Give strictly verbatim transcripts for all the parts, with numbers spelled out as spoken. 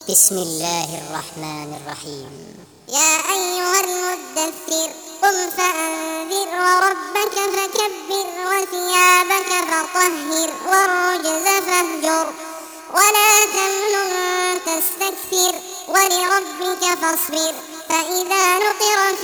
بسم الله الرحمن الرحيم. يا أيها المدثر قم فأنذر وربك فكبر وثيابك فطهر والرجز فاهجر ولا تمنن تستكثر ولربك فاصبر فإذا نقر في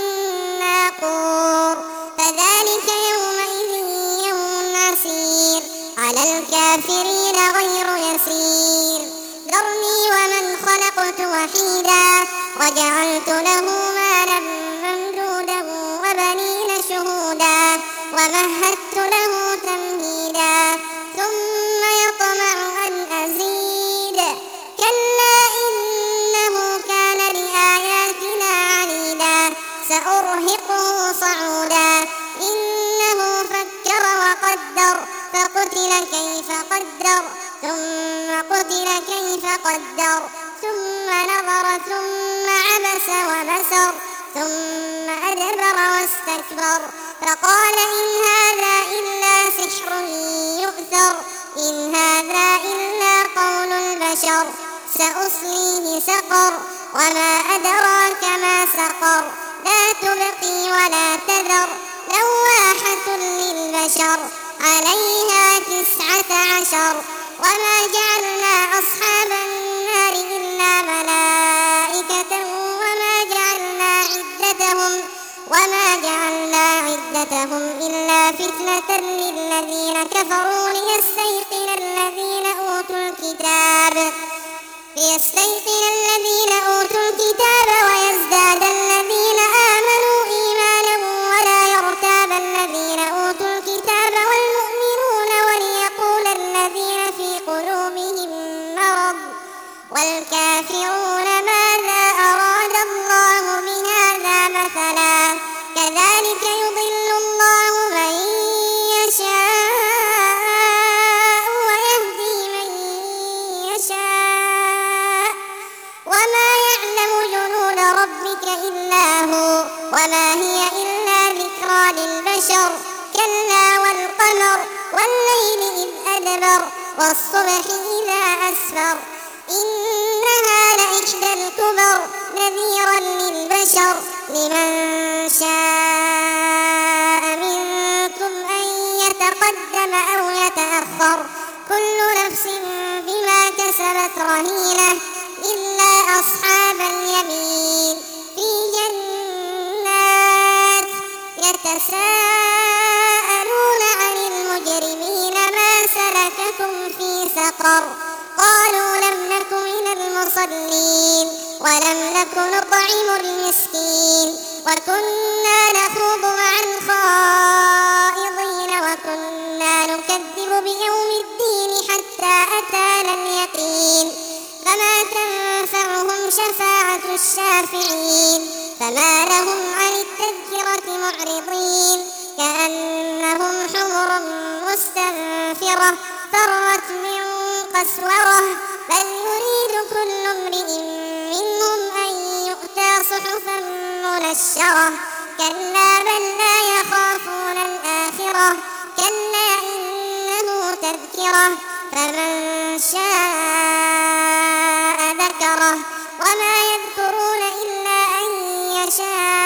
الناقور فذلك يومئذ يوم عسير على الكافرين غير يسير. ذرني ومن خلقت وحيدا وجعلت له مالا ممدودا وبنين شهودا ومهدت له تمهيدا ثم يطمع أن أزيد كلا إنه كان لآياتنا عنيدا سأرهقه صعودا إنه فكر وقدر فقتل كيف قدر ثم قتل كيف قدر ثم نظر ثم عبس وبسر ثم أدبر واستكبر فقال إن هذا إلا سحر يؤثر إن هذا إلا قول البشر سأصليه سقر وما أدراك ما سقر لا تبقي ولا تذر لواحة للبشر عليها تسعة عشر وما جعلنا أصحاب النار إلا ملائكة وما جعلنا عدتهم وما جعلنا عدتهم إلا فتنة للذين كفروا ليستيقن الذين أوتوا الكتاب ليستيقن الذين أوتوا الكتاب ويزداد الذين آمنوا إيمانا ولا يرتاب الذين أوتوا الكتاب والمؤمنون وليقول الذين في قلوبهم مرض والكافرون ماذا أراد الله بهذا مثلا كذلك يضل الله من يشاء ويهدي من يشاء وما يعلم جنود ربك إلا هو وما هي إلا ذكرى للبشر كلا والقمر والليل إذ أدبر والصبح إذا أسفر إنها لإحدى الكبر نذيرا للبشر لمن شاء منكم أن يتقدم أو يتأخر كل نفس بما كسبت رهينة إلا أصحاب اليمين في جنات يتساءلون عن المجرمين ما سلككم في سقر قالوا لم نك من المصلين ولم نك نطعم المسكين وكنا نخوض مع الخائضين وكنا نكذب بيوم الدين حتى أتانا اليقين فما تنفعهم شفاعة الشافعين فما لهم عن التذكرة معرضين كأنهم حمر مستنفرة فرت من قسورة بل يريد كل امرئ منهم أن يؤتى صحفا منشرة كلا بل لا يخافون الآخرة كلا إنه تذكرة فمن شاء ذكره وما يذكرون إلا أن يشاء